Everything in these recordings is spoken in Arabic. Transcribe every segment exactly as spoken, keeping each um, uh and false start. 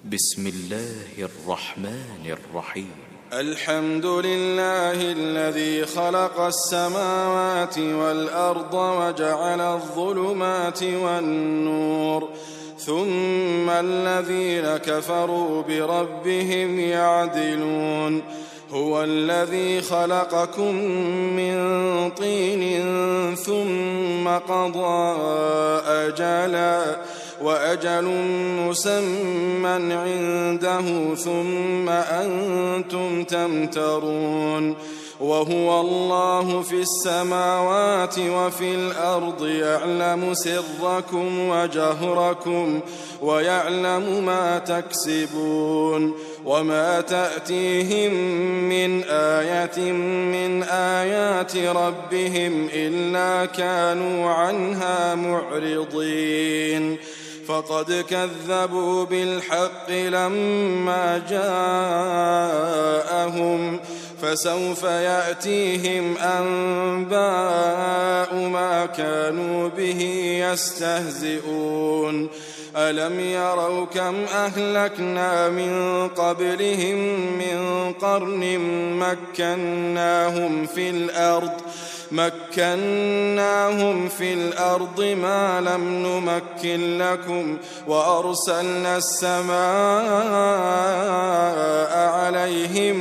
بسم الله الرحمن الرحيم. الحمد لله الذي خلق السماوات والأرض وجعل الظلمات والنور، ثم الذين كفروا بربهم يعدلون. هو الذي خلقكم من طين ثم قضى أجلا وأجل مسمى عنده ثم أنتم تمترون. وهو الله في السماوات وفي الأرض يعلم سركم وجهركم ويعلم ما تكسبون. وما تأتيهم من آية من آيات ربهم إلا كانوا عنها معرضين. فقد كذبوا بالحق لما جاءهم، فسوف يأتيهم أنباء ما كانوا به يستهزئون. ألم يروا كم أهلكنا من قبلهم من قرن مكناهم في الأرض مكناهم في الأرض ما لم نمكن لكم، وأرسلنا السماء عليهم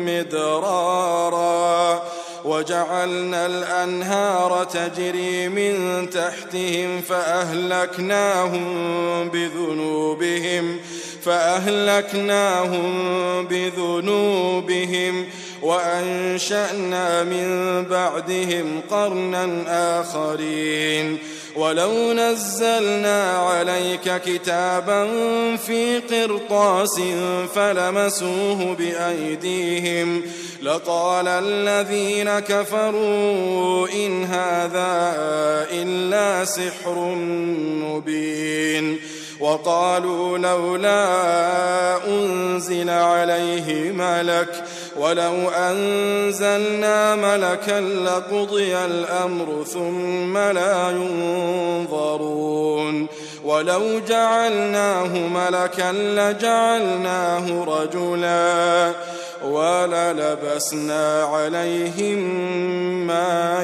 مدرارا وجعلنا الأنهار تجري من تحتهم فأهلكناهم بذنوبهم فأهلكناهم بذنوبهم وأنشأنا من بعدهم قرنا آخرين. ولو نزلنا عليك كتابا في قرطاس فلمسوه بأيديهم لقال الذين كفروا إن هذا إلا سحر مبين. وقالوا لولا أنزل عليه ملك ولو أنزلنا ملكا لقضي الأمر ثم لا ينظرون. ولو جعلناه ملكا لجعلناه رجلا وللبسنا عليهم ما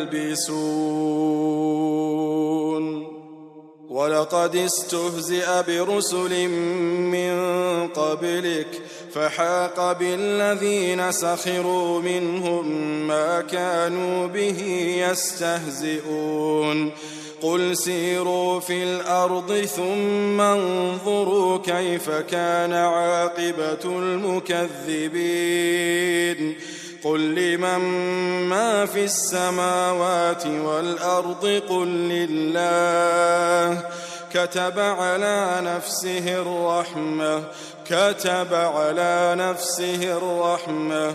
يلبسون. ولقد استهزئ برسل من قبلك فحاق بالذين سخروا منهم ما كانوا به يستهزئون. قل سيروا في الأرض ثم انظروا كيف كان عاقبة المكذبين. قل لمن ما في السماوات والأرض قل لله كتب على نفسه الرحمة كتب على نفسه الرحمة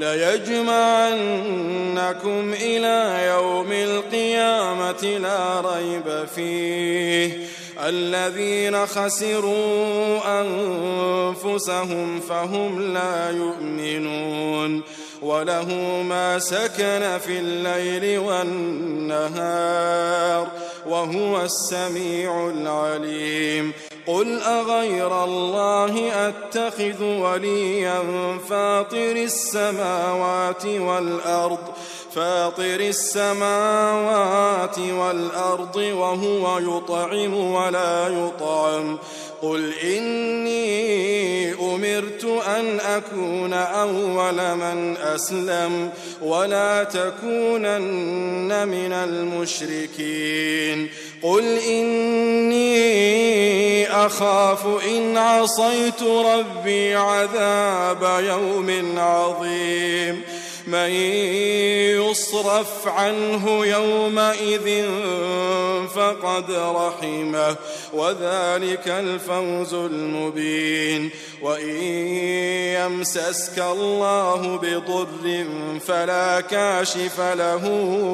ليجمعنكم إلى يوم القيامة لا ريب فيه. الذين خسروا أنفسهم فهم لا يؤمنون. وله ما سكن في الليل والنهار وهو السميع العليم. قل أغير الله أتخذ وليا فاطر السماوات والأرض فاطر السماوات والأرض وهو يطعم ولا يطعم. قل إني أمرت أن أكون أول من أسلم ولا تكونن من المشركين. قل إني أخاف إن عصيت ربي عذاب يوم عظيم. من يصرف عنه يومئذ فقد رحمه وذلك الفوز المبين. وإن يمسسك الله بضر فلا كاشف له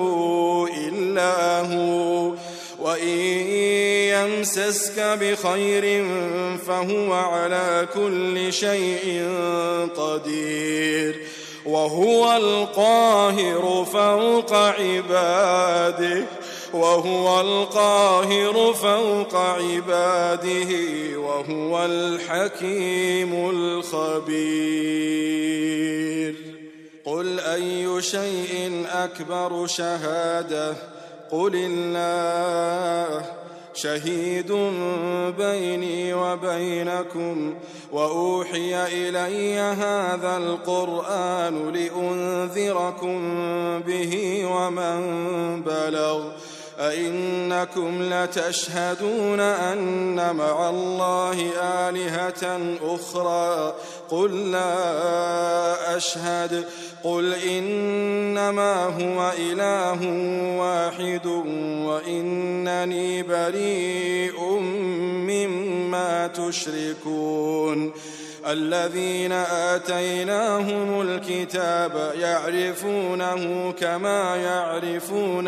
إلا هو وإن يمسسك بخير فهو على كل شيء قدير. وهو القاهر فوق عباده وهو القاهر فوق عباده وهو الحكيم الخبير. قل أي شيء أكبر شهادة قل الله شهيد بيني وبينكم وأوحي إلي هذا القرآن لأنذركم به ومن بلغ أئنكم لتشهدون أن مع الله آلهة أخرى قل لا أشهد قل إنما هو إله واحد وإنني بريء مما تشركون. الذين آتيناهم الكتاب يعرفونه كما يعرفون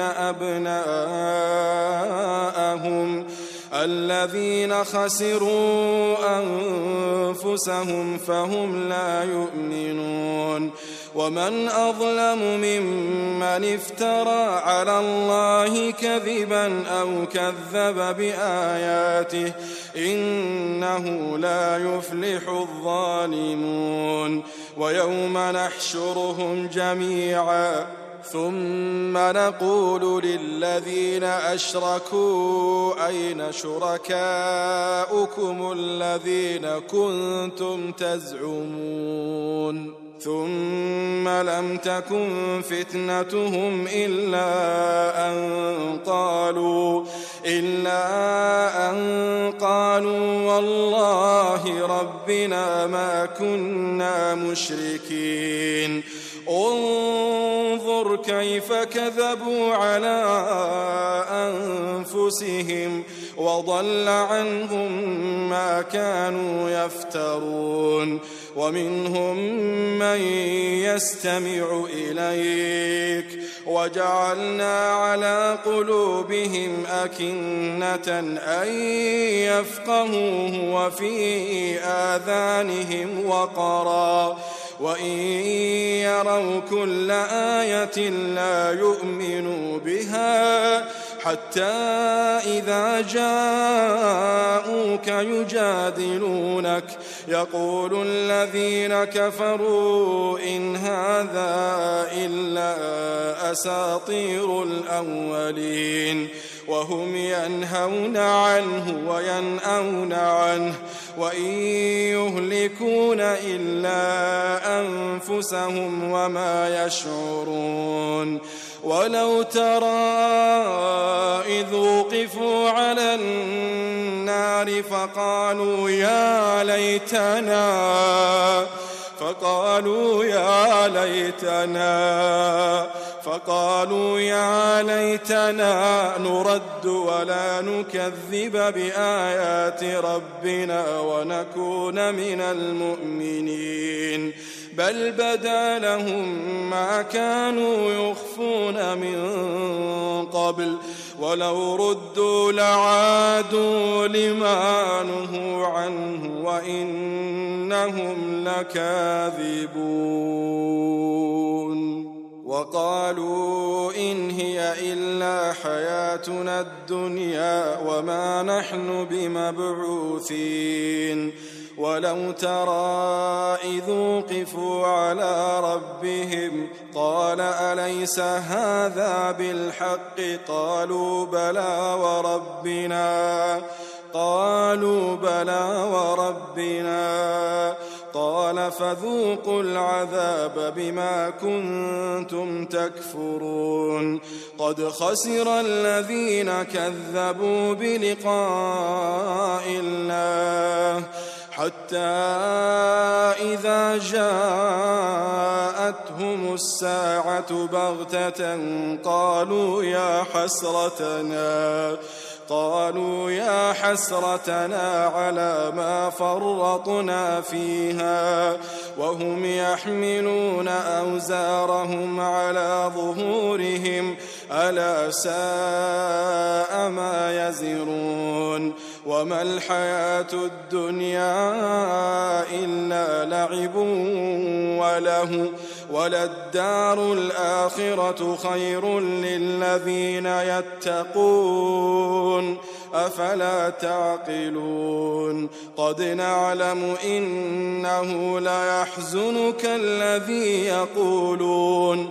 أبناءهم الذين خسروا أنفسهم فهم لا يؤمنون. ومن أظلم ممن افترى على الله كذبا أو كذب بآياته إنه لا يفلح الظالمون. ويوم نحشرهم جميعا ثم نقول للذين أشركوا أين شركاؤكم الذين كنتم تزعمون ثم لم تكن فتنتهم إلا أن قالوا إلا أن قالوا والله ربنا ما كنا مشركين. انظر كيف كذبوا على أنفسهم وضل عنهم ما كانوا يفترون. ومنهم من يستمع إليك وجعلنا على قلوبهم أكنة أن يفقهوه وفي آذانهم وقرا وإن يروا كل آية لا يؤمنوا بها حتى إذا جاءوك يجادلونك يقول الذين كفروا إن هذا إلا أساطير الأولين وهم ينهون عنه وينأون عنه وإن يهلكون إلا أنفسهم وما يشعرون. ولو ترى إذ وقفوا على النار فقالوا يا ليتنا فقالوا يا ليتنا فقالوا يا ليتنا نرد ولا نكذب بآيات ربنا ونكون من المؤمنين بل بدا لهم ما كانوا يخفون من قبل ولو ردوا لعادوا لما نهوا عنه وإنهم لكاذبون. وقالوا إن هي إلا حياتنا الدنيا وما نحن بمبعوثين. ولو ترى إذ وقفوا على ربهم قال أليس هذا بالحق قالوا بلى وربنا قالوا بلى وربنا قال فذوقوا العذاب بما كنتم تكفرون. قد خسر الذين كذبوا بلقاء الله حتى إذا جاءتهم الساعة بغتة قالوا يا حسرتنا قالوا يا حسرتنا على ما فرطنا فيها وهم يحملون أوزارهم على ظهورهم ألا ساء ما يزرون. وما الحياة الدنيا إلا لعب وله وللدار الآخرة خير للذين يتقون أفلا تعقلون قد نعلم إنه ليحزنك الذي يقولون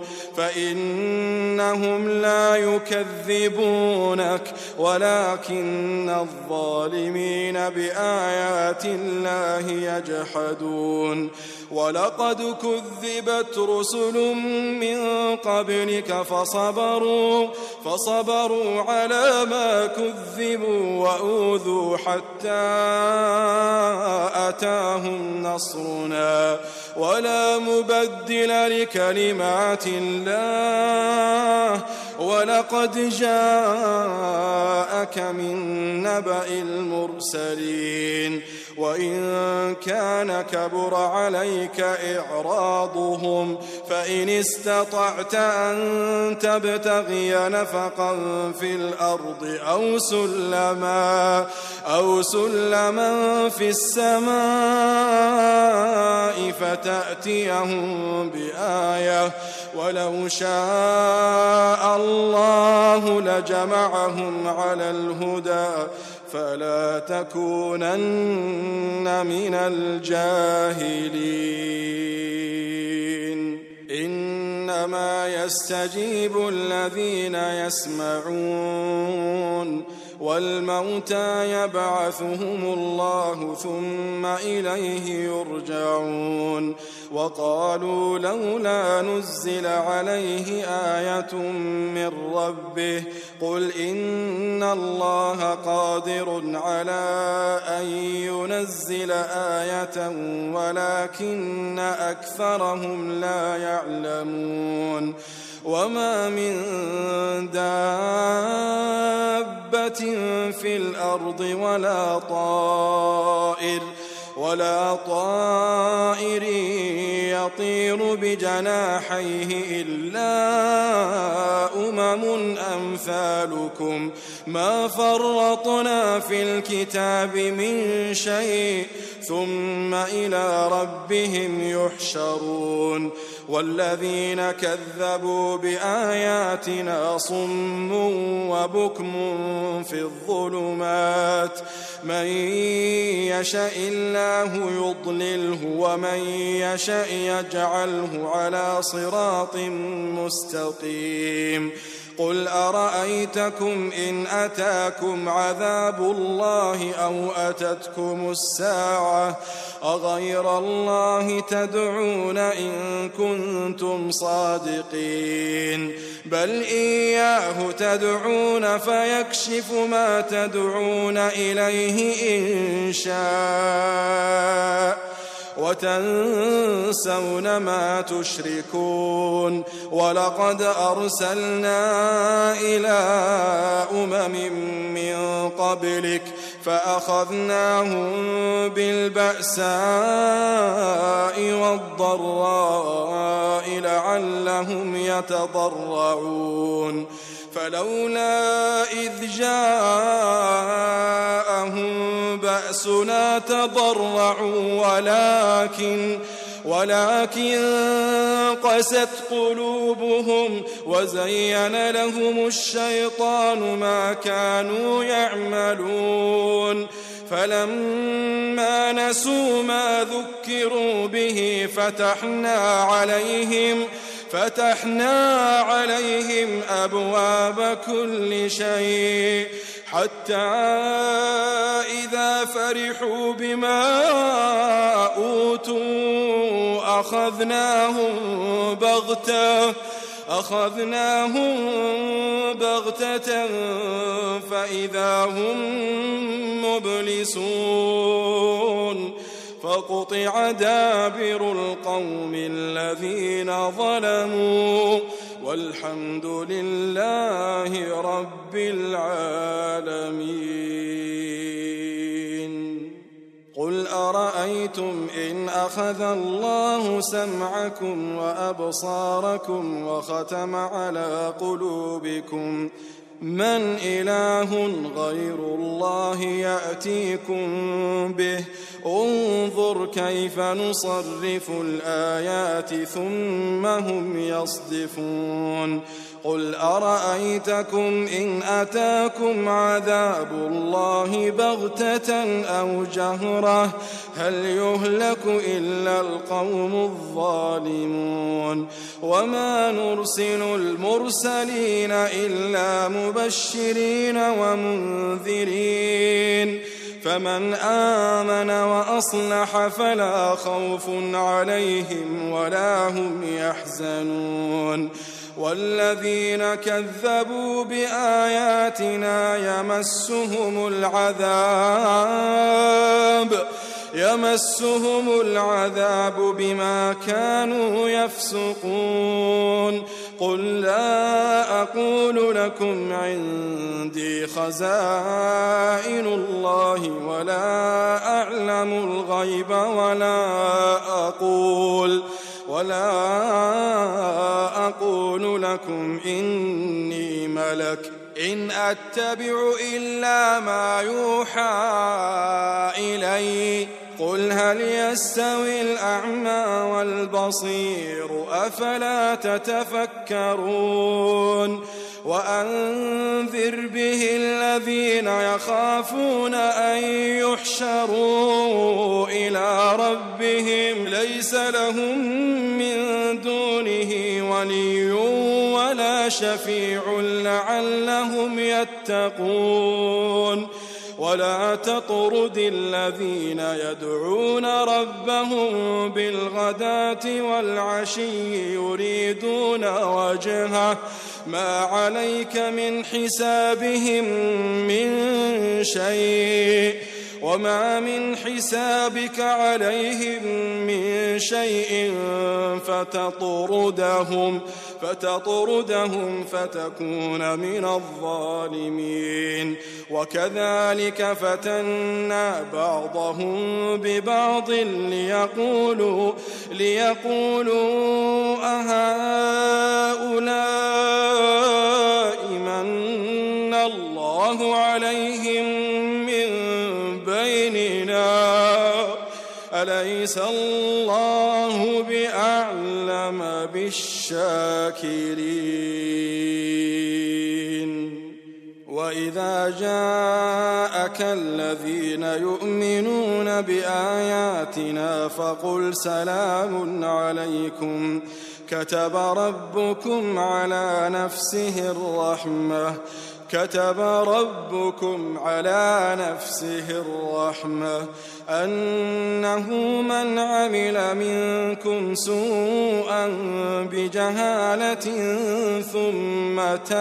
فإنهم لا يكذبونك ولكن الظالمين بآيات الله يجحدون ولقد كذبت رسل من قبلك فصبروا فصبروا على ما كذبوا وأوذوا حتى أتاهم نصرنا ولا مبدل لكلمات الله ولقد جاءك من نبأ المرسلين وإن كان كبر عليك إعراضهم فإن استطعت أن تبتغي نفقا في الأرض أو سلما أو سلما في السماء فتأتيهم بآية ولو شاء الله لجمعهم على الهدى فلا تكونن من الجاهلين إنما يستجيب الذين يسمعون والموتى يبعثهم الله ثم إليه يرجعون وقالوا لولا نزل عليه آية من ربه قل إن الله قادر على أن ينزل آية ولكن أكثرهم لا يعلمون وما من دابة في الأرض ولا طائر ولا طائر يطير بجناحيه إلا أمم أمثالكم ما فرطنا في الكتاب من شيء ثم إلى ربهم يحشرون والذين كذبوا بآياتنا صم وبكم في الظلمات من يشاء الله يضلله ومن يشاء يجعله على صراط مستقيم قل أرأيتكم إن أتاكم عذاب الله أو أتتكم الساعة أغير الله تدعون إن كنتم صادقين بل إياه تدعون فيكشف ما تدعون إليه إن شاء وتنسون ما تشركون ولقد أرسلنا إلى أمم من قبلك فأخذناهم بالبأساء والضراء لعلهم يتضرعون فلولا إذ جاءهم بأسنا تضرعوا ولكن ولكن قست قلوبهم وزين لهم الشيطان ما كانوا يعملون فلما نسوا ما ذكروا به فتحنا عليهم فتحنا عليهم أبواب كل شيء حتى إذا فرحوا بما أوتوا أخذناهم بغتة أخذناهم بغتة فإذا هم مبلسون فقطع دابر القوم الذين ظلموا والحمد لله رب العالمين قل أرأيتم إن أخذ الله سمعكم وأبصاركم وختم على قلوبكم من إله غير الله يأتيكم به انظر كيف نصرف الآيات ثم هم يصدفون قل أرأيتكم إن أتاكم عذاب الله بغتة أو جهرة هل يهلك إلا القوم الظالمون وما نرسل المرسلين إلا مبشرين ومنذرين فمن آمن وأصلح فلا خوف عليهم ولا هم يحزنون والذين كذبوا بآياتنا يمسهم العذاب يمسهم العذاب بما كانوا يفسقون قل لا أقول لكم عندي خزائن الله ولا أعلم الغيب ولا أقول ولا أقول لكم إني ملك إن أتبع إلا ما يوحى إلي قل هل يستوي الأعمى والبصير أفلا تتفكرون وأنذر به الذين يخافون أن يحشروا إلى ربهم ليس لهم من دونه ولي ولا شفيع لعلهم يتقون ولا تطرد الذين يدعون ربهم بالغداة والعشي يريدون وجهه ما عليك من حسابهم من شيء وما من حسابك عليهم من شيء فتطردهم فتطردهم فتكون من الظالمين وكذلك فتنا بعضهم ببعض ليقولوا ليقولوا أهؤلاء من الله عليهم من بيننا أليس الله بأعلم بالشاكرين وإذا جاءك الذين يؤمنون بآياتنا فقل سلام عليكم كتب ربكم على نفسه الرحمة كتب ربكم على نفسه الرحمة أنه من عمل منكم سوءا بجهالة ثم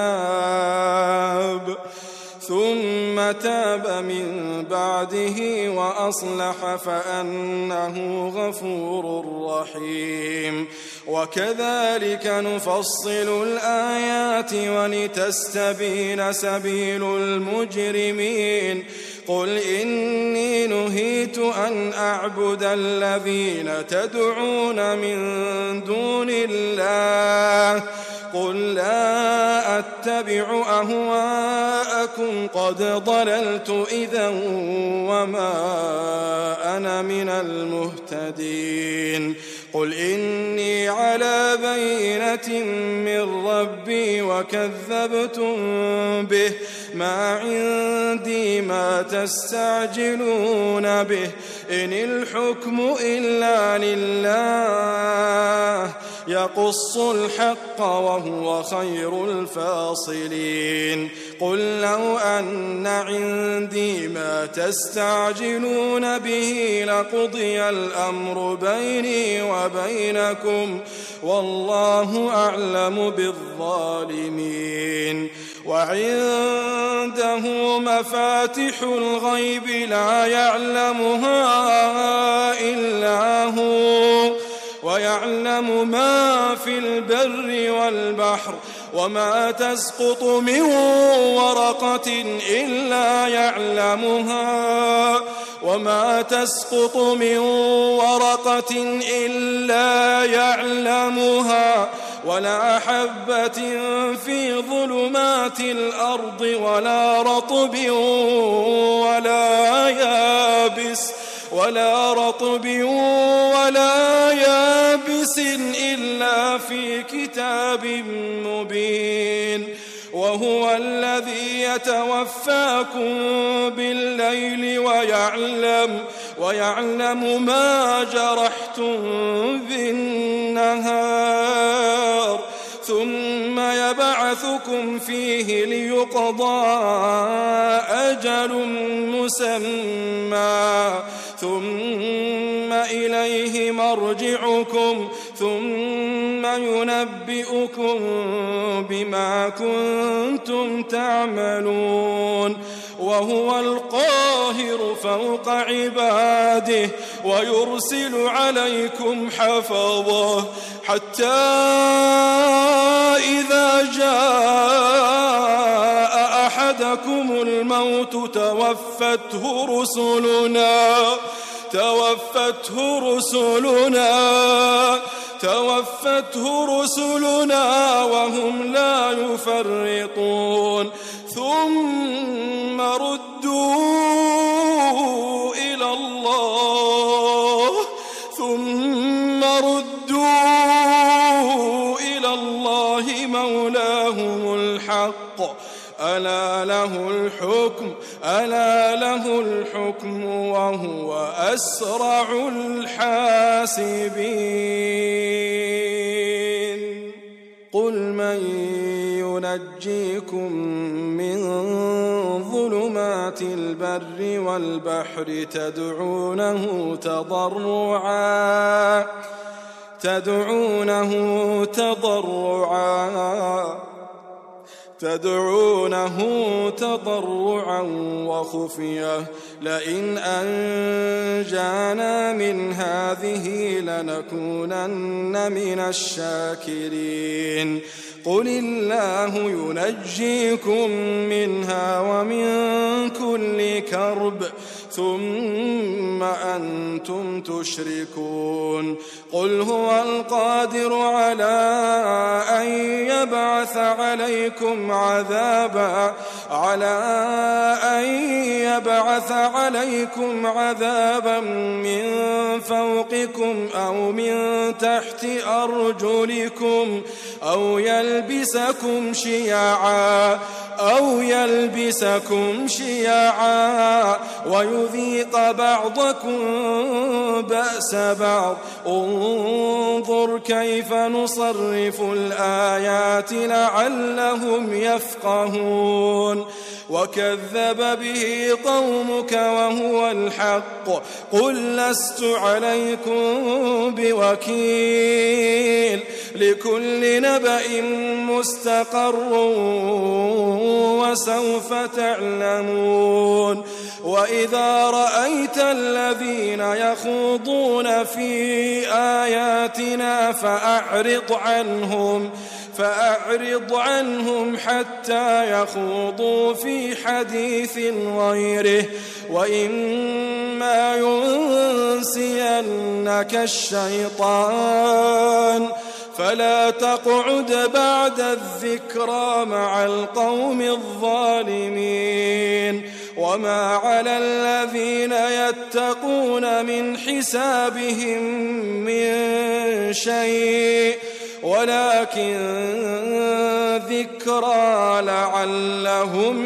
تاب ثم تاب من بعده وأصلح فأنه غفور رحيم وكذلك نفصل الآيات ولتستبين سبيل المجرمين قل إني نهيت أن أعبد الذين تدعون من دون الله قل لا أتبع أهواءكم قد ضللت إذا وما أنا من المهتدين قل إني على بينة من ربي وكذبتم به ما عندي ما تستعجلون به إن الحكم إلا لله يقص الحق وهو خير الفاصلين قل لو أن عندي ما تستعجلون به لقضي الأمر بيني وبينكم والله أعلم بالظالمين وعنده مفاتح الغيب لا يعلمها إلا هو ويعلم ما في البر والبحر وما تسقط من ورقة إلا يعلمها وما تسقط من ورقة إلا يعلمها ولا حبة في ظلمات الأرض ولا رطب ولا يابس ولا رطب ولا يابس إلا في كتاب مبين. وهو الذي يتوفاكم بالليل ويعلم ويعلم ما جرحتم بالنهار ثم يبعثكم فيه ليقضى أجل مسمى ثم إليه مرجعكم ثم ينبئكم بما كنتم تعملون. وهو القاهر فوق عباده ويرسل عليكم حفظه حتى إذا جاء أحدكم الموت توفته رسلنا توفته رسلنا توفته رسلنا وهم لا يفرطون ثم ردوا إلى الله ثم ردوا إلى الله مولاهم الحق ألا له الحكم ألا له الحكم وهو أسرع الحاسبين. قل من ينجيكم من ظلمات البر والبحر تدعونه تضرعا تدعونه تضرعا تدعونه تضرعا وخفية لئن أنجانا من هذه لنكونن من الشاكرين. قل الله ينجيكم منها ومن كل كرب ثم أنتم تشركون. قل هو القادر على أن يبعث عليكم عذابا على أن يبعث عليكم عذابا من فوقكم أو من تحت أرجلكم أو يلبسكم شيعا أو يلبسكم شيعا ويذيق بعضكم بأس بعض. انظر كيف نصرف الآيات لعلهم يفقهون. وكذب به قومك وهو الحق قل لست عليكم بوكيل لكل نبأ مستقر وسوف تعلمون. وإذا رأيت الذين يخوضون في آياتنا فأعرض عنهم فأعرض عنهم حتى يخوضوا في حديث غيره وإما ينسينك الشيطان فلا تقعد بعد الذكرى مع القوم الظالمين. وما على الذين يتقون من حسابهم من شيء ولكن ذكرى لعلهم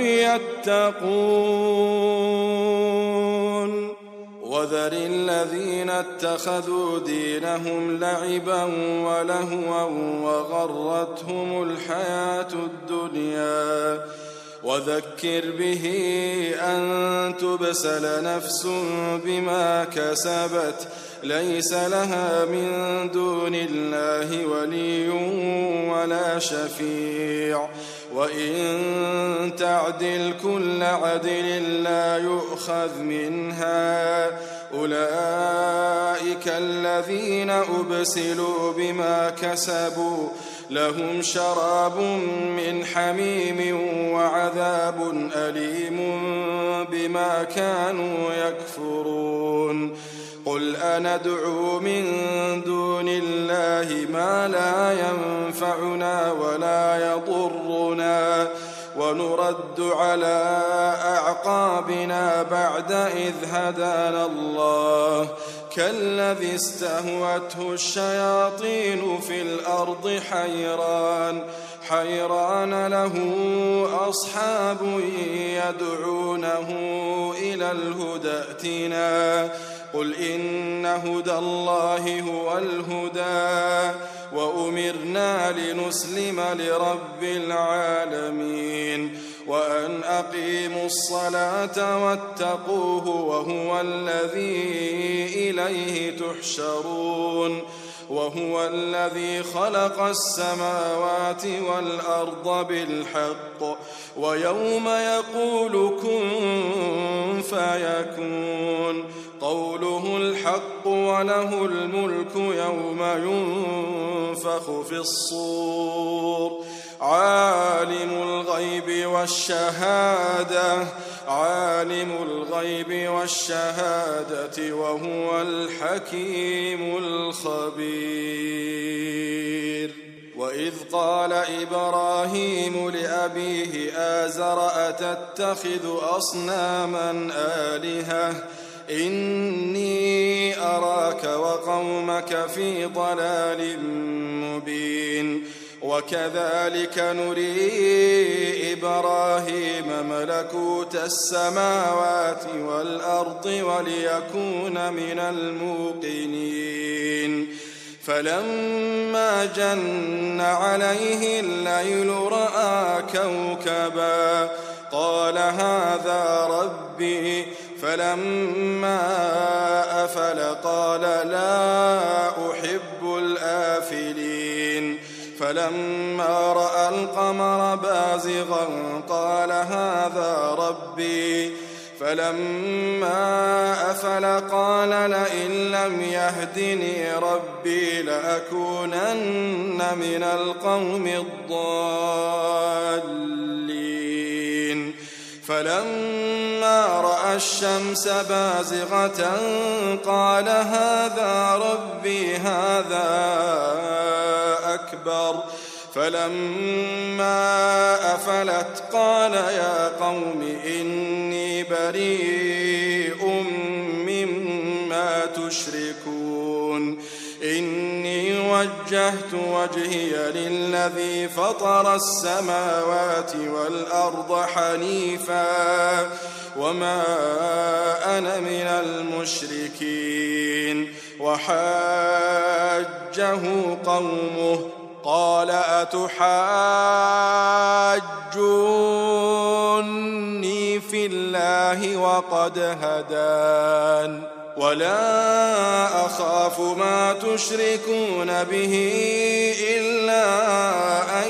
يتقون. وذر الذين اتخذوا دينهم لعبا ولهوا وغرتهم الحياة الدنيا وذكر به أن تبسل نفس بما كسبت ليس لها من دون الله ولي ولا شفيع وإن تعدل كل عدل لا يؤخذ منها أولئك الذين أبسلوا بما كسبوا لهم شراب من حميم وعذاب أليم بما كانوا يكفرون. قل أندعو من دون الله ما لا ينفعنا ولا يضرنا ونرد على أعقابنا بعد إذ هدانا الله كالذي استهوته الشياطين في الأرض حيران حيران له أصحاب يدعونه إلى الهدى ائتنا قل إن هدى الله هو الهدى وأمرنا لنسلم لرب العالمين وأن أقيموا الصلاة واتقوه وهو الذي إليه تحشرون وهو الذي خلق السماوات والأرض بالحق ويوم يقول كن فيكون قوله الحق وله الملك يوم ينفخ في الصور عالم الغيب والشهادة عالم الغيب والشهادة وهو الحكيم الخبير وإذ قال إبراهيم لأبيه آزر أتتخذ أصناما آلهة إني أراك وقومك في ضلال مبين وكذلك نري إبراهيم ملكوت السماوات والأرض وليكون من الموقنين فلما جن عليه الليل رأى كوكبا قال هذا ربي فلما أفل قال لا أحب الآفلين فلما رأى القمر بازغا قال هذا ربي فلما أفل قال لئن لم يهدني ربي لأكونن من القوم الضالين فلما رأى الشمس بازغة قال هذا ربي هذا أكبر فلما أفلت قال يا قوم إني بريء مما تشركون إني وجهت وجهي للذي فطر السماوات والأرض حنيفا وما أنا من المشركين وحاجه قومه قال أتحاجوني في الله وقد هدان ولا أخاف ما تشركون به إلا أن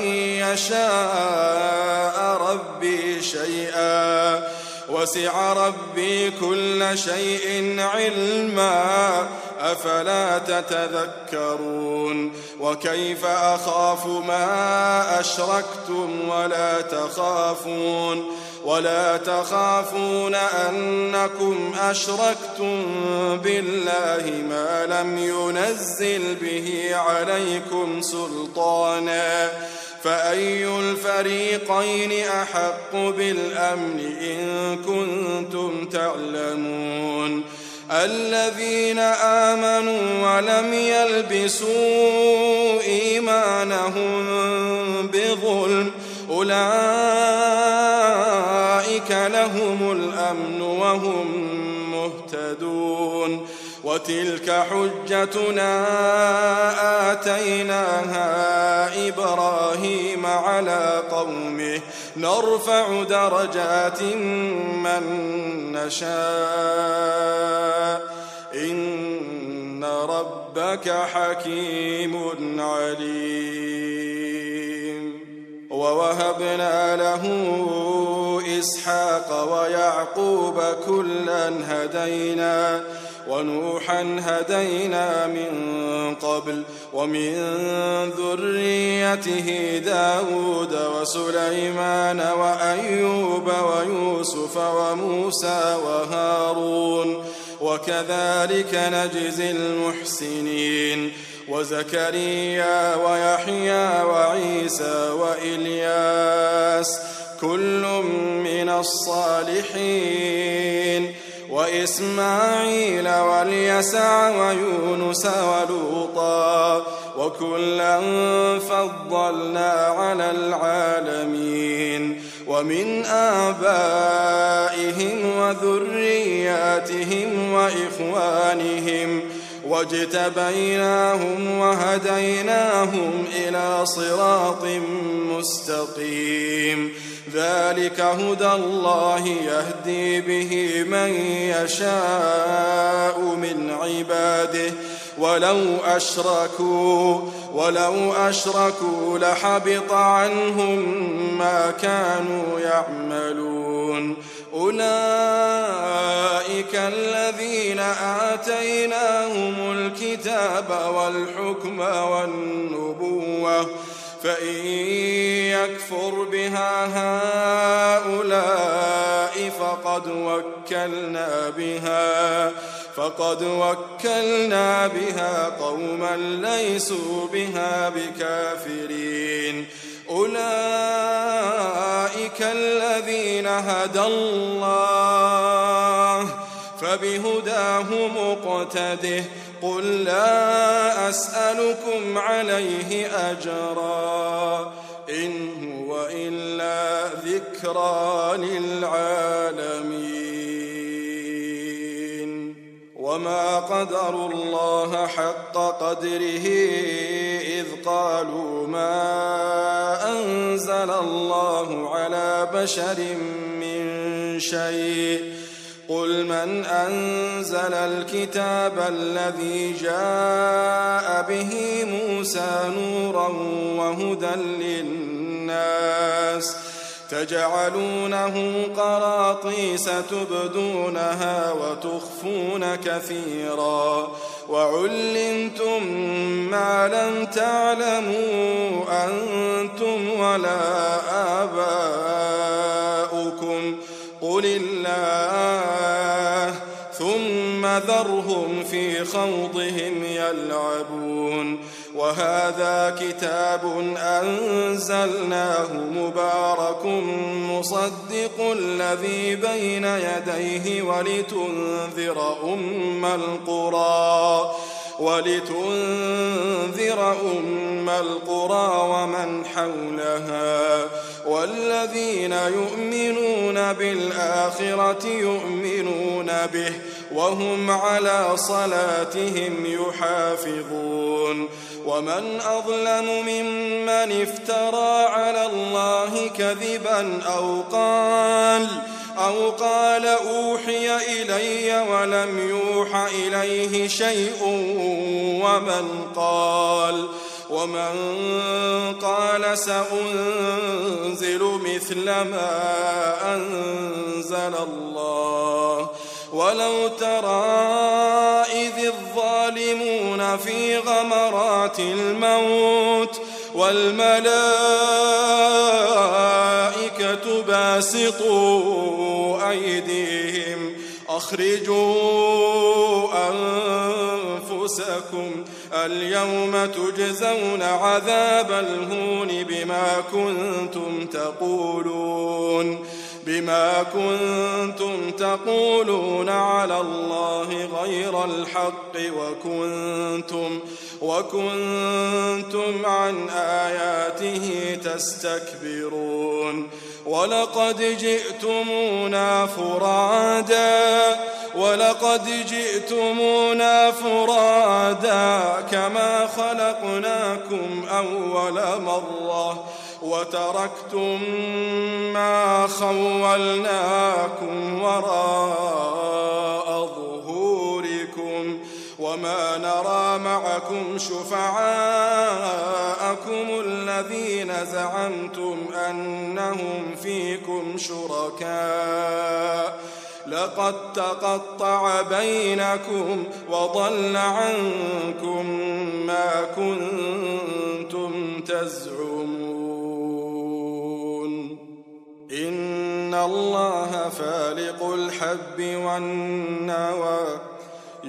يشاء ربي شيئا وسع ربي كل شيء علما أفلا تتذكرون وكيف أخاف ما أشركتم ولا تخافون ولا تخافون أنكم أشركتم بالله ما لم ينزل به عليكم سلطانا فأي الفريقين أحق بالأمن إن كنتم تعلمون الذين آمنوا ولم يلبسوا إيمانهم بظلم أولئك لهم الأمن وهم مهتدون وتلك حجتنا آتيناها إبراهيم على قومه نرفع درجات من نشاء إن ربك حكيم عليم ووهبنا له إسحاق ويعقوب كلا هدينا ونوحا هدينا من قبل ومن ذريته داود وسليمان وأيوب ويوسف وموسى وهارون وكذلك نجزي المحسنين وزكريا ويحيى وعيسى وإلياس كل من الصالحين وإسماعيل واليسع ويونس ولوطا وكلا فضلنا على العالمين ومن آبائهم وذرياتهم وإخوانهم واجتبيناهم وهديناهم إلى صراط مستقيم ذلك هدى الله يهدي به من يشاء من عباده ولو أشركوا ولو أشركوا لحبط عنهم ما كانوا يعملون أولئك الذين آتيناهم الكتاب والحكم والنبوة فإن يكفر بها هؤلاء فقد وكلنا بها فقد وكلنا بها قوما ليسوا بها بكافرين أولئك الذين هدى الله فبهداه مقتده قل لا أسألكم عليه أجرا إن هو إلا ذكرى للعالمين وما قدروا الله حق قدره إذ قالوا ما أنزل الله على بشر من شيء قل من أنزل الكتاب الذي جاء به موسى نورا وهدى للناس تجعلونه قراطيس تبدونها وتخفون كثيرا وعلمتم ما لم تعلموا أنتم ولا آباؤكم قل الله ثم ذرهم في خوضهم يلعبون وهذا كتاب أنزلناه مبارك مصدق الذي بين يديه ولتنذر أم القرى ولتنذر أم القرى ومن حولها والذين يؤمنون بالآخرة يؤمنون به وهم على صلاتهم يحافظون ومن أظلم ممن افترى على الله كذبا أو قال أو قال أوحي إلي ولم يوح إليه شيء ومن قال ومن قال سأنزل مثل ما أنزل الله ولو ترى إذ الظالمون في غمرات الموت والملائكة باسطوا أيديهم أخرجوا أنفسكم اليوم تجزون عذاب الهون بما كنتم تقولون بما كنتم تقولون على الله غير الحق وكنتم وكنتم عن آياته تستكبرون ولقد جئتمونا فرادا ولقد جئتمونا فرادا كما خلقناكم أول مرة وتركتم ما خولناكم وراء ظهوركم وما نرى معكم شفعاءكم الذين زعمتم أنهم فيكم شركاء لقد تقطع بينكم وضل عنكم ما كنتم تزعمون إن الله فالق الحب والنوى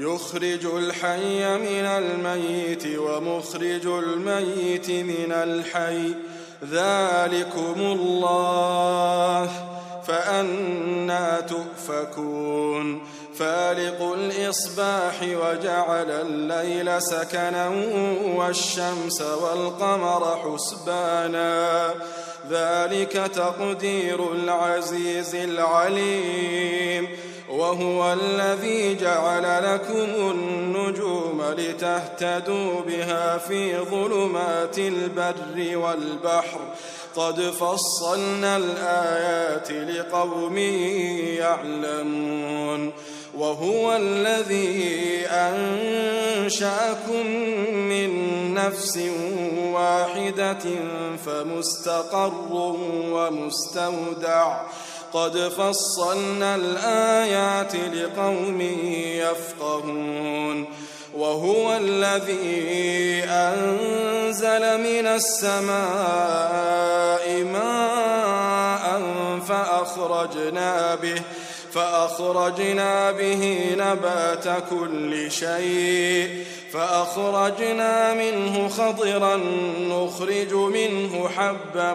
يخرج الحي من الميت ومخرج الميت من الحي ذلكم الله فأنى تؤفكون فالق الإصباح وجعل الليل سكنا والشمس والقمر حسبانا ذلك تقدير العزيز العليم وهو الذي جعل لكم النجوم لتهتدوا بها في ظلمات البر والبحر قد فصلنا الآيات لقوم يعلمون وهو الذي أنشأكم من نفس واحدة فمستقر ومستودع قد فصلنا الآيات لقوم يفقهون وهو الذي أنزل من السماء ماء فأخرجنا به فأخرجنا به نبات كل شيء فأخرجنا منه خضرا نخرج منه حبا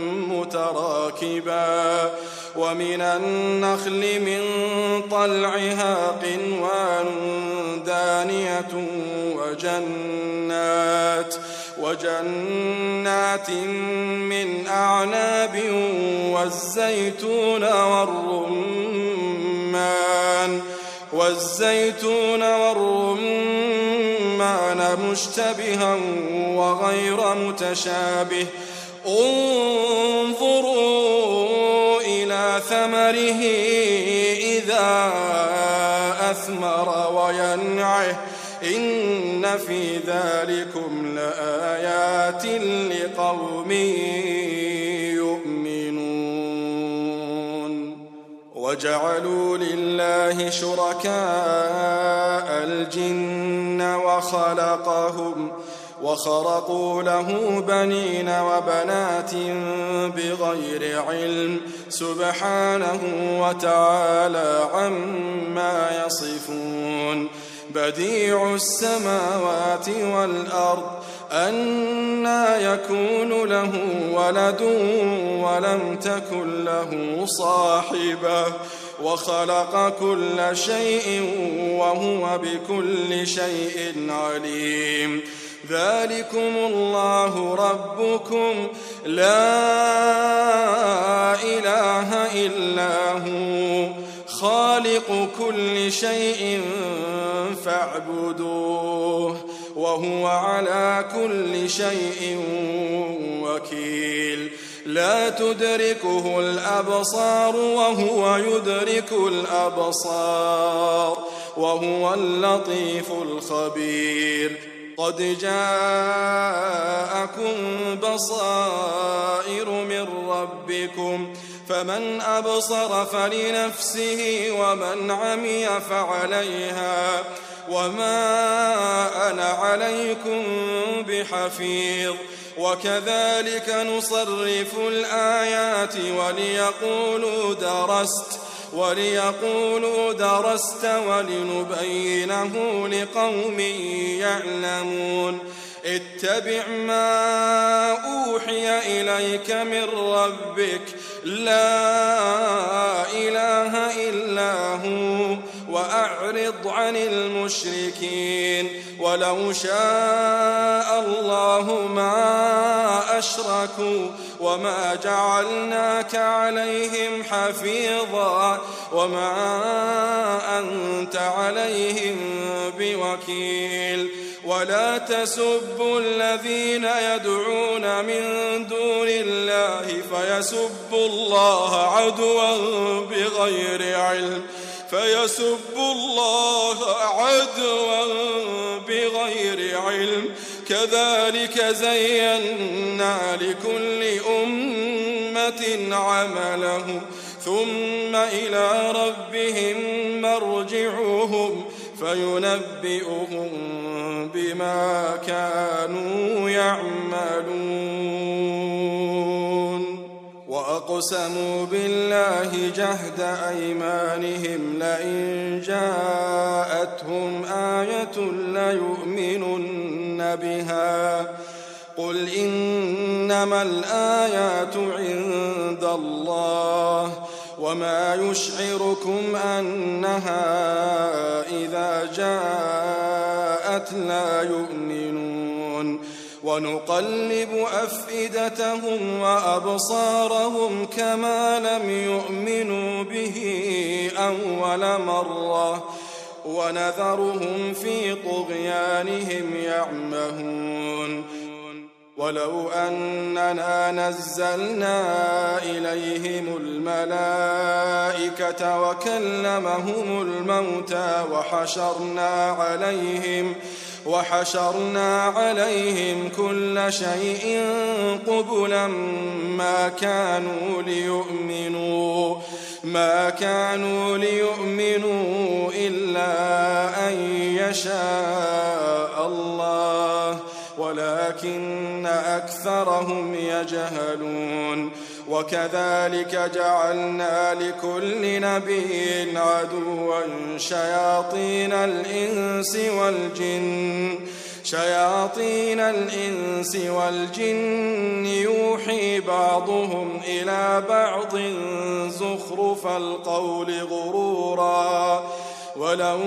متراكبا ومن النخل من طلعها قنوان دانية وجنات وجنات من أعناب والزيتون والرمان والزيتون والرمان مشتبها وغير متشابه انظروا إلى ثمره إذا أثمر وينعه إن في ذلكم لآيات لقوم يؤمنون وجعلوا لله شركاء الجن وخلقهم وخرقوا له بنين وبنات بغير علم سبحانه وتعالى عما يصفون بديع السماوات والأرض أنى يكون له ولد ولم تكن له صاحبة وخلق كل شيء وهو بكل شيء عليم ذلكم الله ربكم لا إله إلا هو خالق كل شيء فاعبدوه وهو على كل شيء وكيل لا تدركه الأبصار وهو يدرك الأبصار وهو اللطيف الخبير قد جاءكم بصائر من ربكم فمن أبصر فلنفسه ومن عمي فعليها وما أنا عليكم بحفيظ وكذلك نصرف الآيات وليقولوا درست وليقولوا درست ولنبينه لقوم يعلمون اتبع ما أوحي إليك من ربك لا إله إلا هو وأعرض عن المشركين ولو شاء الله ما أشركوا وما جعلناك عليهم حفيظا وما أنت عليهم بوكيل ولا تسبوا الذين يدعون من دون الله فيسبوا الله عدوا بغير علم فيسبوا الله عدوا بغير علم كذلك زينا لكل أمة عملهم ثم إلى ربهم مرجعهم فينبئهم بما كانوا يعملون وأقسموا بالله جهد أيمانهم لئن جاءتهم آية ليؤمنن بها قل إنما الآيات عند الله وما يشعركم أنها إذا جاءت لا يؤمنون ونقلب أفئدتهم وأبصارهم كما لم يؤمنوا به أول مرة ونذرهم في طغيانهم يعمهون ولو أننا نزلنا إليهم الملائكة وكلمهم الموتى وحشرنا عليهم وحشرنا عليهم كل شيء قبلا ما كانوا ليؤمنوا ما كانوا ليؤمنوا إلا أن يشاء الله ولكن أكثرهم يجهلون وكذلك جعلنا لكل نبي عدوا شياطين الإنس والجن شياطين الإنس والجن يوحي بعضهم إلى بعض زخرف القول غرورا ولو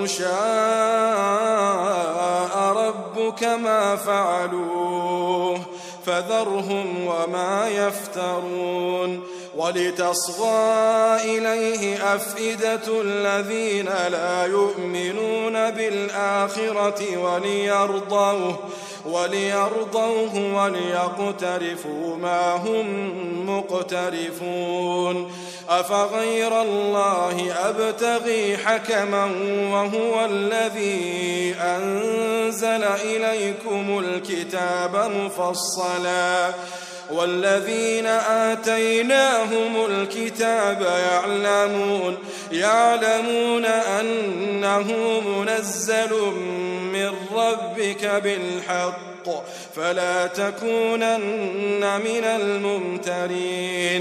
شاء ربك ما فعلوه فذرهم وما يفترون ولتصغى إليه أفئدة الذين لا يؤمنون بالآخرة وليرضوه وليرضوه وليقترفوا ما هم مقترفون أفغير الله أبتغي حكما وهو الذي أنزل إليكم الكتاب مفصلا والذين آتيناهم الكتاب يعلمون يعلمون أنه منزل من ربك بالحق فلا تكونن من الممترين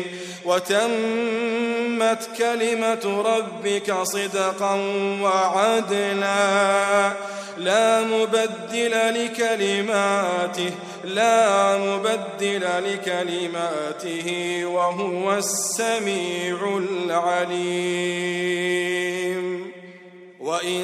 وتمت كلمة ربك صدقا وعدلا لا مبدل لكلماته لا مبدل لكلماته وهو السميع العليم وإن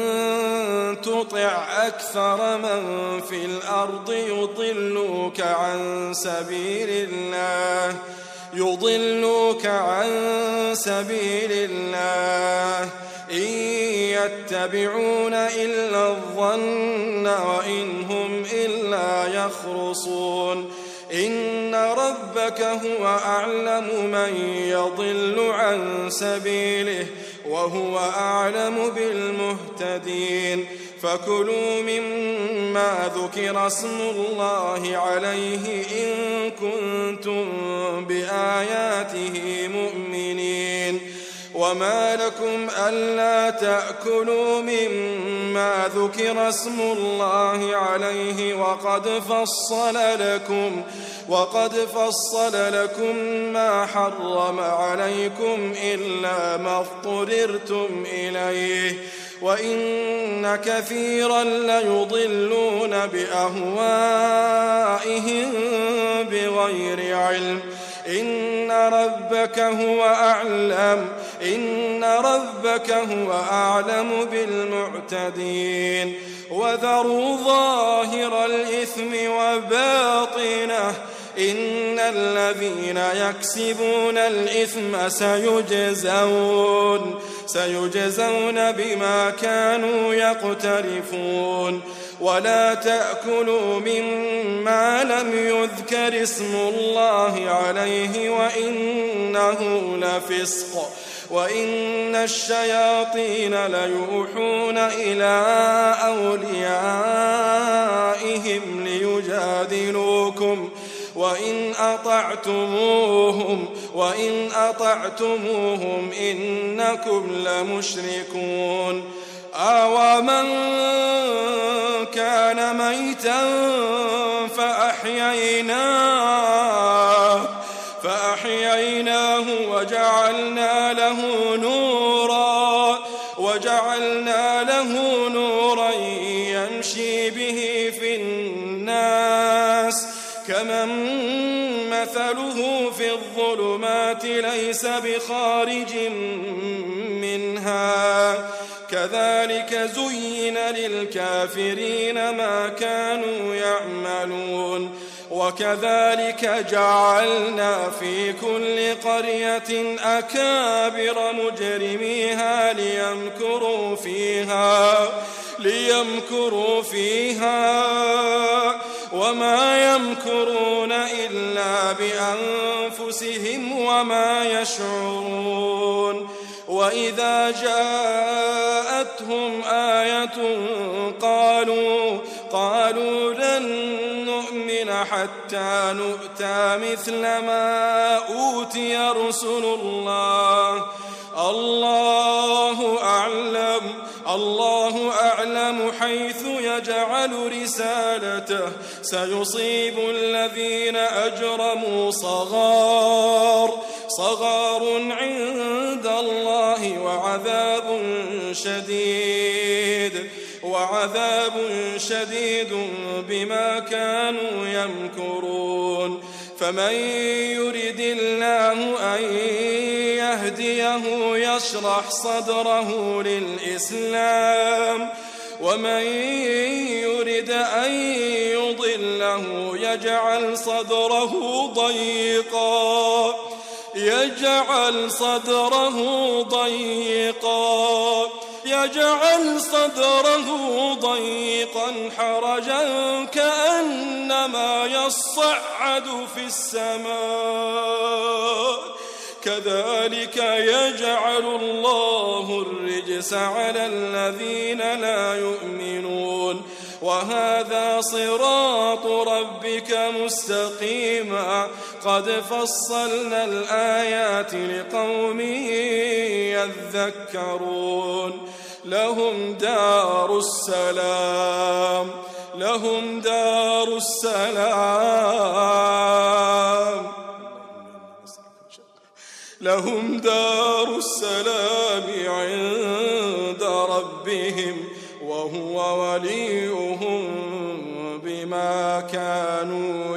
تطع أكثر من في الأرض يضلوك عن سبيل الله يضلوك عن سبيل الله إن يتبعون إلا الظن وإن هم إلا يخرصون إن ربك هو أعلم من يضل عن سبيله وهو أعلم بالمهتدين فكلوا مما ذكر اسم الله عليه إن كنتم بآياته مؤمنين وما لكم ألا تأكلوا مما ذكر اسم الله عليه وقد فصل لكم وقد فصل لكم ما حرم عليكم إلا ما اضطررتم إليه وإن كثيرا ليضلون بأهوائهم بغير علم إن ربك هو أعلم إن ربك هو أعلم بالمعتدين وذروا ظاهر الإثم وباطنه إن الذين يكسبون الإثم سيجزون سيجزون بما كانوا يقترفون ولا تأكلوا مما لم يذكر اسم الله عليه وإنه لفسق وإن الشياطين ليوحون إلى أوليائهم ليجادلوكم وإن أطعتموهم وإن أطعتموهم إنكم لمشركون أومن كان ميتا فأحييناه فأحييناه وجعلنا له نورا وجعلنا له نورا يمشي به في الناس كمن مثله في الظلمات ليس بخارج منها كذلك زين للكافرين ما كانوا يعملون وكذلك جعلنا في كل قرية أكابر مجرميها ليمكروا فيها ليمكروا فيها وما يمكرون إلا بأنفسهم وما يشعرون وإذا جاءتهم آية قالوا قالوا لن نؤمن حتى نؤتى مثل ما أوتي رسل الله الله أعلم الله أعلم حيث يجعل رسالته سيصيب الذين أجرموا صغار صغار عند الله وعذاب شديد وعذاب شديد بما كانوا يمكرون فمن يرد الله أن يهديه يشرح صدره للإسلام ومن يرد أن يضله يجعل صدره ضيقا يجعل صدره ضيقا يجعل صدره ضيقا حرجا كأنما يصعد في السماء كذلك يجعل الله الرجس على الذين لا يؤمنون وهذا صراط ربك مستقيما قد فصلنا الآيات لقوم يذكرون لهم دار السلام لهم دار السلام لهم دار السلام عند ربهم وهو وليهم بما كانوا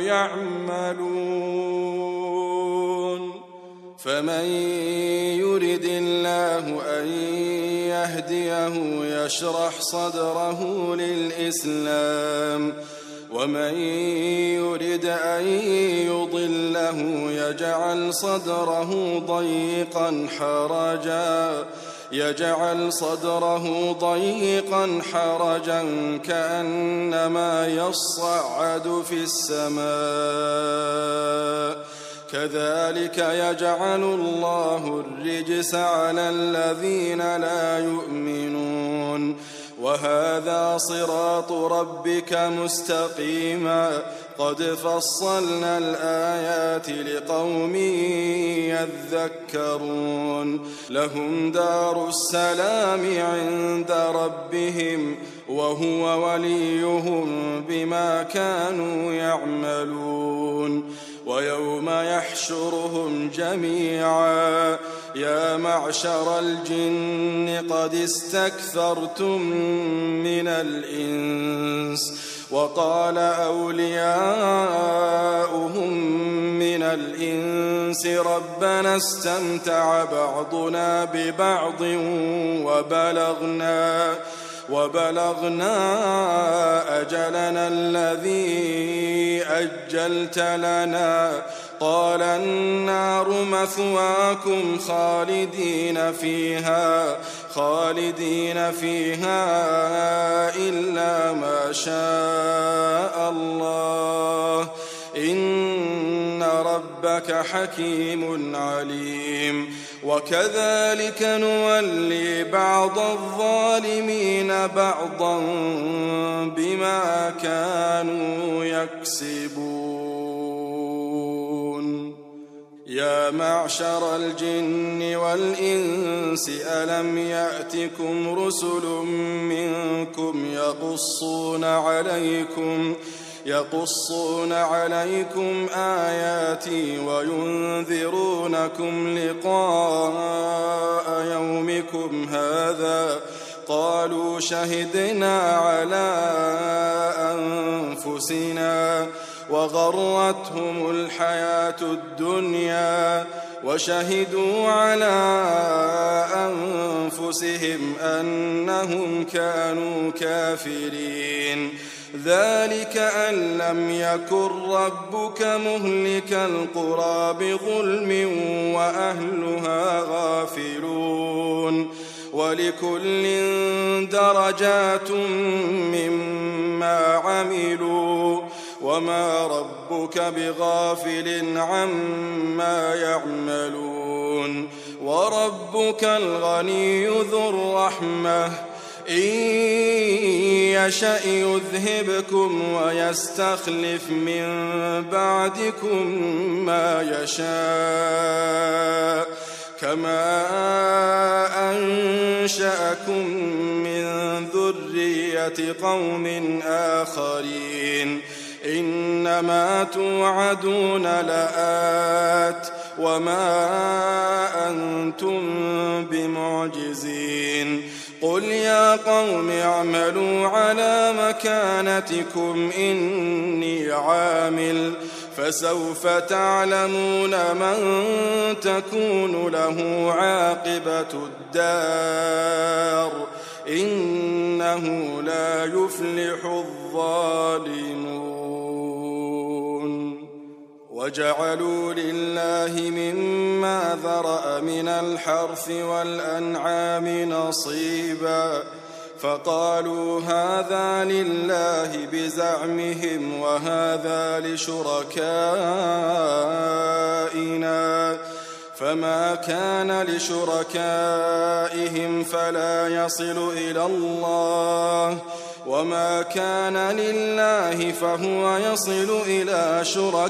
يعملون فمن يرد الله أن يهديه يشرح صدره للإسلام ومن يرد أن يضله يجعل صدره ضيقا حرجا يجعل صدره ضيقا حرجا كأنما يصعد في السماء كذلك يجعل الله الرجس على الذين لا يؤمنون وهذا صراط ربك مستقيما قد فصلنا الآيات لقوم يذكرون لهم دار السلام عند ربهم وهو وليهم بما كانوا يعملون ويوم يحشرهم جميعا يا معشر الجن قد استكثرتم من الإنس وقال أولياؤهم من الإنس ربنا استمتع بعضنا ببعض وبلغنا وبلغنا أجلنا الذي أجلت لنا قال النار مثواكم خالدين فيها خالدين فيها إلا ما شاء الله إن ربك حكيم عليم وكذلك نولي بعض الظالمين بعضا بما كانوا يكسبون يا معشر الجن والإنس ألم يأتكم رسل منكم يقصون عليكم يقصون عليكم آياتي وينذرونكم لقاء يومكم هذا قالوا شهدنا على أنفسنا وغرتهم الحياة الدنيا وشهدوا على أنفسهم أنهم كانوا كافرين ذلك أن لم يكن ربك مهلك القرى بظلم وأهلها غافلون ولكل درجات مما عملوا وما ربك بغافل عما يعملون وربك الغني ذو الرحمة إن يشأ يذهبكم ويستخلف من بعدكم ما يشاء كما أنشأكم من ذرية قوم آخرين إنما توعدون لآت وما أنتم بمعجزين قل يا قوم اعملوا على مكانتكم إني عامل فسوف تعلمون من تكون له عاقبة الدار إنه لا يفلح الظالمون وجعلوا لله مما ذرأ من الحرث والأنعام نصيبا فقالوا هذا لله بزعمهم وهذا لشركائنا فما كان لشركائهم فلا يصل إلى الله وما كان لله فهو يصل إلى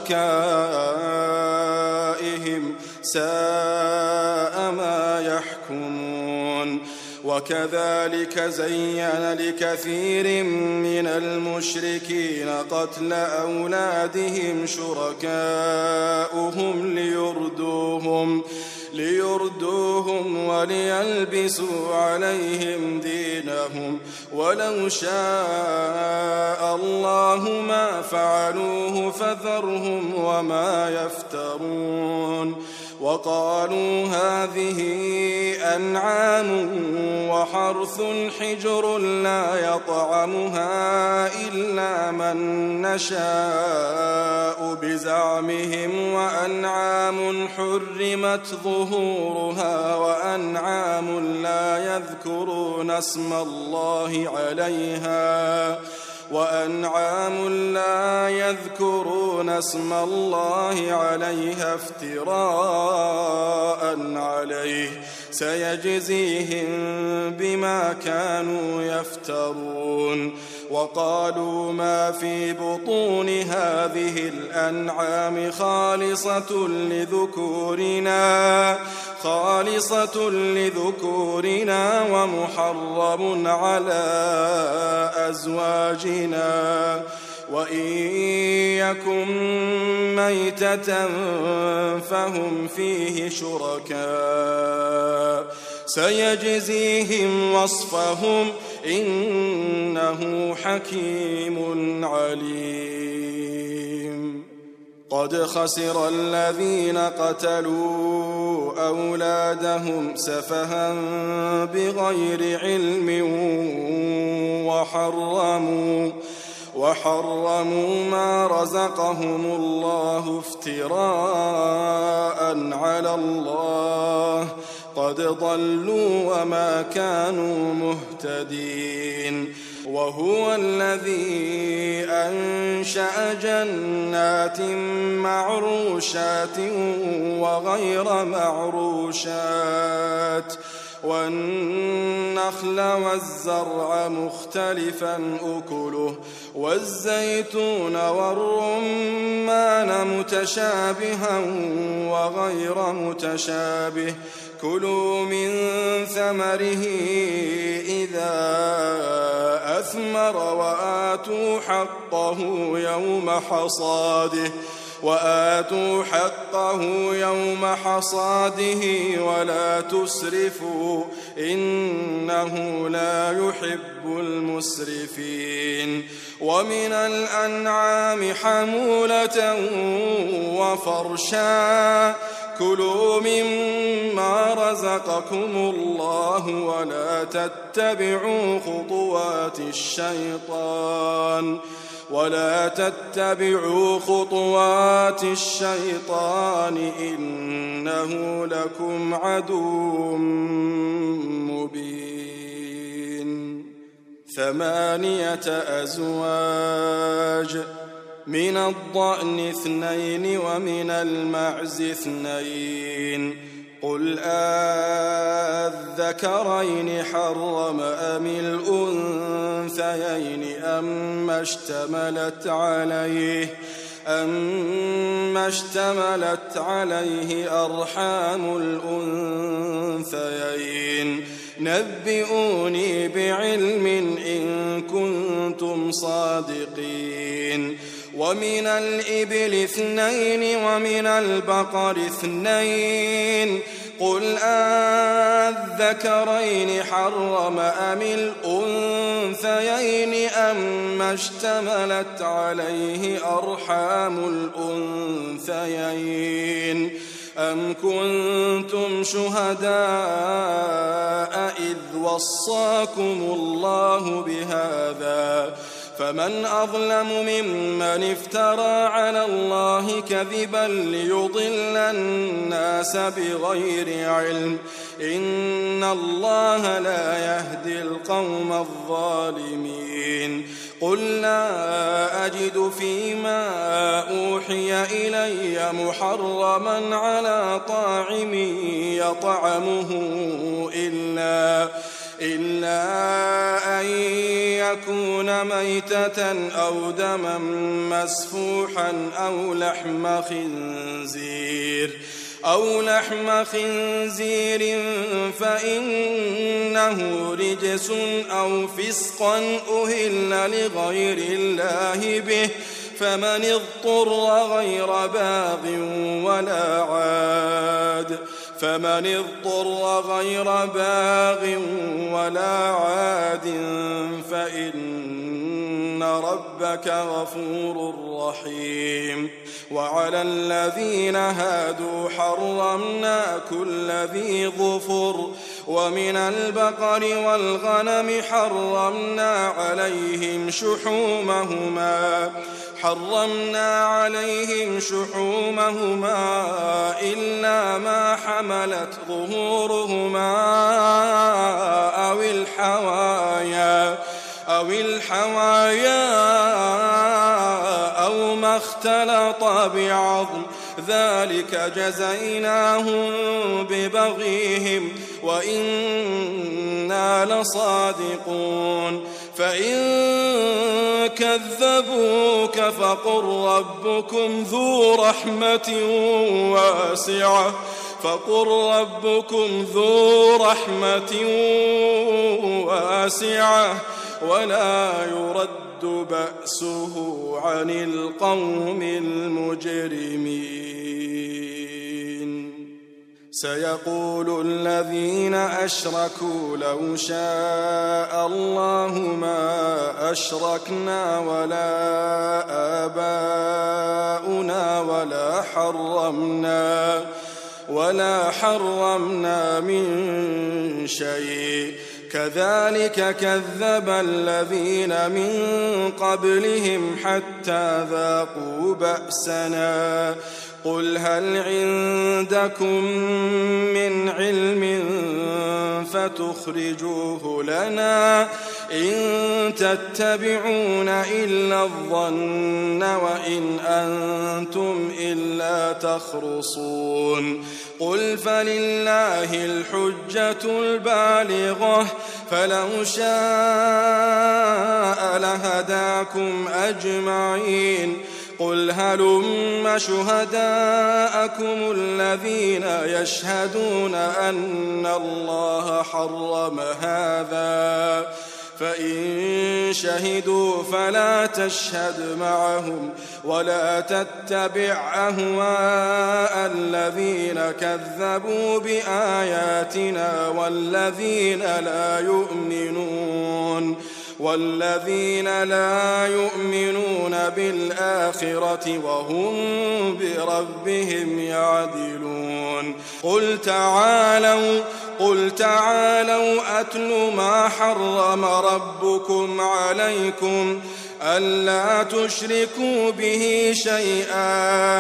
شركائهم ساء ما يحكمون وكذلك زين لكثير من المشركين قتل أولادهم شركاؤهم ليردوهم ليردوهم وليلبسوا عليهم دينهم ولو شاء الله ما فعلوه فذرهم وما يفترون وقالوا هذه أنعام وحرث حجر لا يطعمها إلا من نشاء بزعمهم وأنعام حرمت ظهورها وأنعام لا يذكرون اسم الله عليها وأنعام لا يذكرون اسم الله عليها افتراء عليه سيجزيهم بما كانوا يفترون وقالوا ما في بطون هذه الأنعام خالصة لذكورنا خالصة لذكورنا ومحرم على أزواجنا وإن يكن ميتة فهم فيه شركاء سيجزيهم وصفهم إنه حكيم عليم قد خسر الذين قتلوا أولادهم سفها بغير علم وحرموا وحرموا ما رزقهم الله افتراء على الله قد ضلوا وما كانوا مهتدين وهو الذي أنشأ جنات معروشات وغير معروشات والنخل والزرع مختلفا أكله والزيتون والرمان متشابها وغير متشابه كلوا من ثمره إذا أثمر وآتوا حقه يوم حصاده وآتوا حقه يوم حصاده ولا تسرفوا إنه لا يحب المسرفين ومن الأنعام حمولة وفرشا كلوا مما رزقكم الله ولا تتبعوا خطوات الشيطان ولا تتبعوا خطوات الشيطان إنه لكم عدو مبين ثمانية أزواج من الضأن اثنين ومن المعز اثنين قل أذكرين حرم أم الأنثيين أما اشتملت عليه أما اشتملت عليه أرحام الأنثيين نبئوني بعلم إن كنتم صادقين ومن الإبل اثنين ومن البقر اثنين قل أذكرين حرم أم الأنثيين أما اشتملت عليه أرحام الأنثيين أم كنتم شهداء إذ وصاكم الله بهذا فمن أظلم ممن افترى على الله كذبا ليضل الناس بغير علم إن الله لا يهدي القوم الظالمين قل لا أجد فيما أوحي إلي محرما على طاعم يطعمه إلا إلا أن يكون ميتة أو دما مسفوحا أو لحم خنزير أو لحم خنزير فإنه رجس أو فسقا أهل لغير الله به فمن اضطر غير باغ ولا عاد فمن اضطر غير باغ ولا عاد فإن ربك غفور رحيم وعلى الذين هادوا حرمنا كل ذي ظفر ومن البقر والغنم حرمنا عليهم شحومهما حرمنا عليهم شحومهما إلا ما حملت ظهورهما أو الحوايا أو الحوايا أو ما اختلط بعظم ذلك جزيناهم ببغيهم وإنا لصادقون فإن كذبوك فقل ربكم ذو رحمة واسعة فقل ربكم ذو رحمة واسعة ولا يرد بأسه عن القوم المجرمين سيقول الذين أشركوا لو شاء الله ما أشركنا ولا آباؤنا ولا حرمنا ولا حرمنا من شيء كذلك كذب الذين من قبلهم حتى ذاقوا بأسنا قل هل عندكم من علم فتخرجوه لنا إن تتبعون إلا الظن وإن أنتم إلا تخرصون قل فلله الحجة البالغة فلو شاء لهداكم أجمعين قل قل هلم شهداءكم الذين يشهدون أن الله حرم هذا فإن شهدوا فلا تشهد معهم ولا تتبع أهواء الذين كذبوا بآياتنا والذين لا يؤمنون والذين لا يؤمنون بالآخرة وهم بربهم يعدلون. قل تعالوا قل تعالوا أتل ما حرم ربكم عليكم ألا تشركوا به شيئا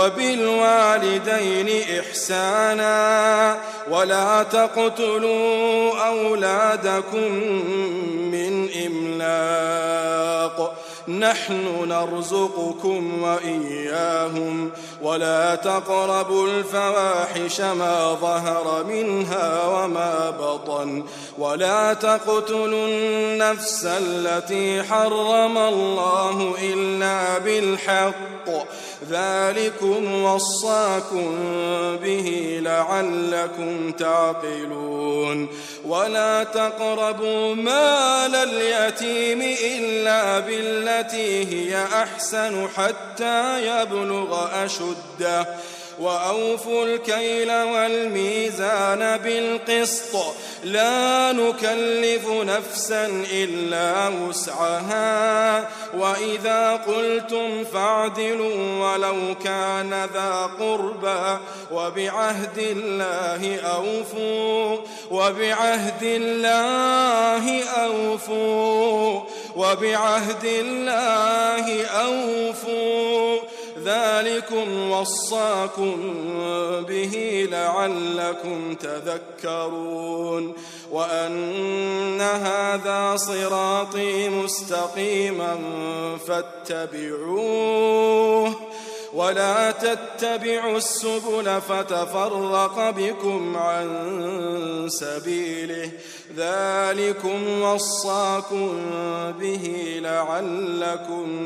وبالوالدين إحسانا ولا تقتلوا أولادكم من إملاق نحن نرزقكم وإياهم ولا تقربوا الفواحش ما ظهر منها وما بطن ولا تقتلوا النفس التي حرم الله إلا بالحق ذلكم وصاكم به لعلكم تعقلون. ولا تقربوا مال اليتيم إلا بالتي هي أحسن حتى يبلغ أشده وأوفوا الكيل والميزان بالقسط لا نكلف نفسا إلا وسعها وإذا قلتم فاعدلوا ولو كان ذا قربى وبعهد الله أوفوا وبعهد الله أوفوا وبعهد الله أوفوا ذلكم وصاكم به لعلكم تذكرون. وأن هذا صراطي مستقيما فاتبعوه ولا تتبعوا السبل فتفرق بكم عن سبيله ذلكم وصاكم به لعلكم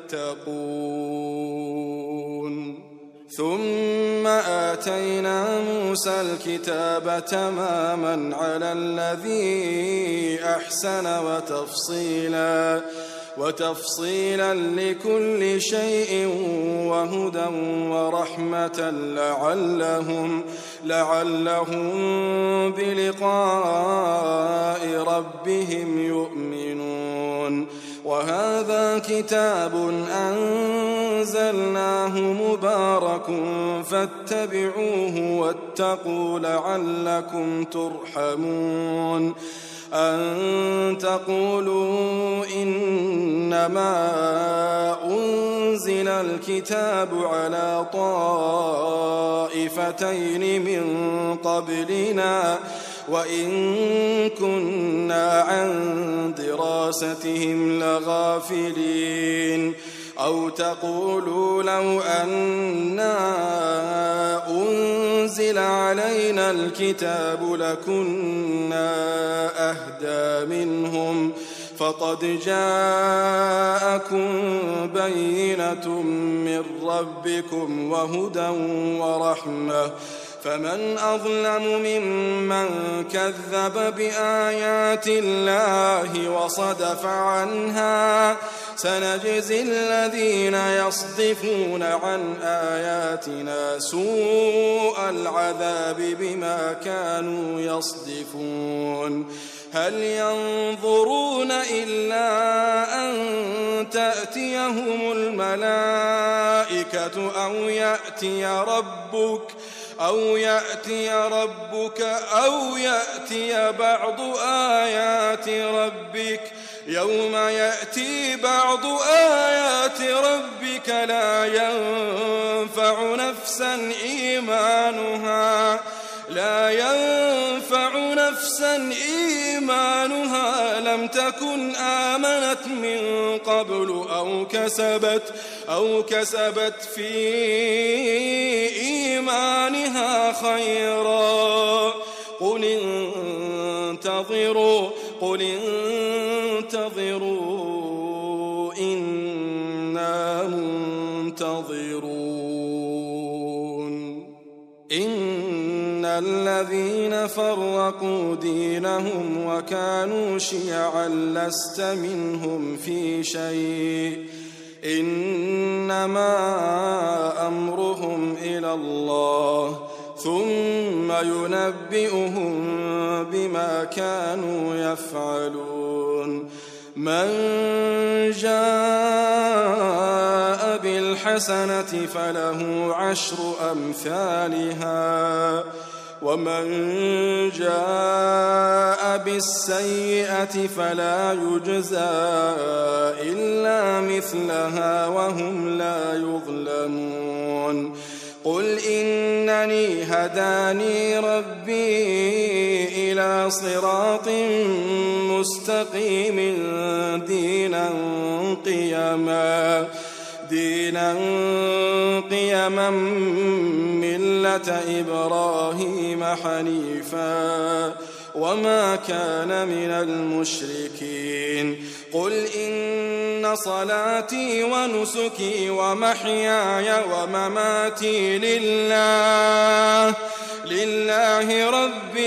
تتقون. ثم آتينا موسى الكتاب تماما على الذي أحسن وتفصيلا وتفصيلا لكل شيء وهدى ورحمة لعلهم لعلهم بلقاء ربهم يؤمنون. وهذا كتاب أنزلناه مبارك فاتبعوه واتقوا لعلكم ترحمون. أن تقولوا إنما أنزل الكتاب على طائفتين من قبلنا وإن كنا عن دراستهم لغافلين أو تقولوا لو أنا أنزل علينا الكتاب لكنا أهدى منهم فقد جاءكم بينة من ربكم وهدى ورحمة فمن أظلم ممن كذب بآيات الله وصدف عنها سنجزي الذين يصدفون عن آياتنا سوء العذاب بما كانوا يصدفون. هل ينظرون إلا أن تأتيهم الملائكة أو يأتي ربك أو يأتي ربك أو يأتي بعض آيات ربك يوم يأتي بعض آيات ربك لا ينفع نفسا إيمانها لا ينفع نفسا إيمانها لم تكن آمنت من قبل أو كسبت أو كسبت في إيمانها خيرا قل انتظروا قل انتظروا إنا منتظرون ينتظرون إن الذين فرقوا دينهم وكانوا شيعا لست منهم في شيء إنما أمرهم إلى الله ثم ينبئهم بما كانوا يفعلون من جاء بالحسنة فله عشر أمثالها ومن جاء بالسيئة فلا يجزى إلا مثلها وهم لا يظلمون قل إنني هداني ربي إلى صراط مستقيم دينا قيما دينا قيما ملة إبراهيم حنيفا وما كان من المشركين قل إن صلاتي ونسكي ومحياي ومماتي لله لله رب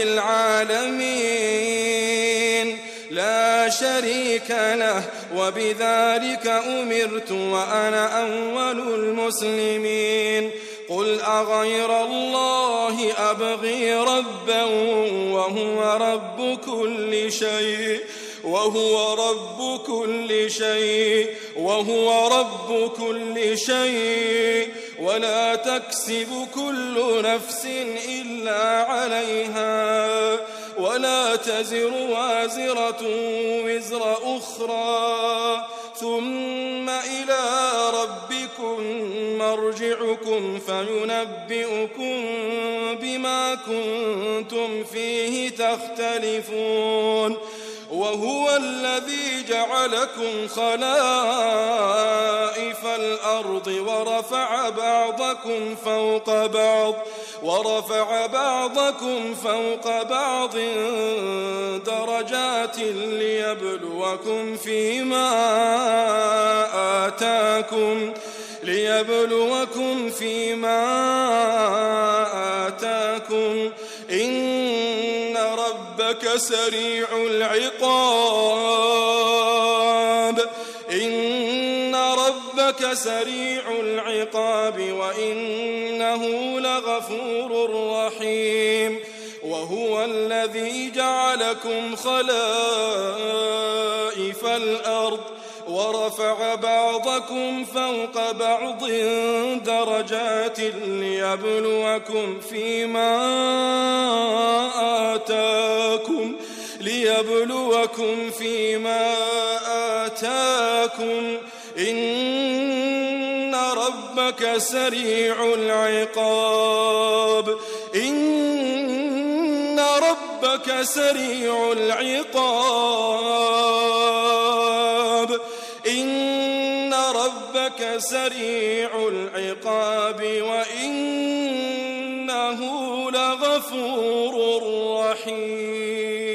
العالمين لا شريك له وبذلك أمرت وأنا أول المسلمين قل أغير الله أبغي ربا وهو رب كل شيء وهو رب كل شيء وهو رب كل شيء ولا تكسب كل نفس إلا عليها ولا تزر وازرة وزر أخرى ثم إلى ربكم مرجعكم فينبئكم بما كنتم فيه تختلفون وهو الذي جعلكم خلائف الأرض ورفع بعضكم فوق بعض ورفع بعضكم فوق بعض درجات ليبلوكم فيما آتاكم ليبلوكم فيما آتاكم إن ربك سريع العقاب إن ربك سريع العقاب وإنه لغفور رحيم وهو الذي جعلكم خلائف الأرض ورفع بعضكم فوق بعض درجات ليبلوكم فيما آتاكم ليبلوكم فيما آتاكم إن ربك سريع العقاب إن ربك سريع العقاب إن ربك سريع العقاب وإنه لغفور رحيم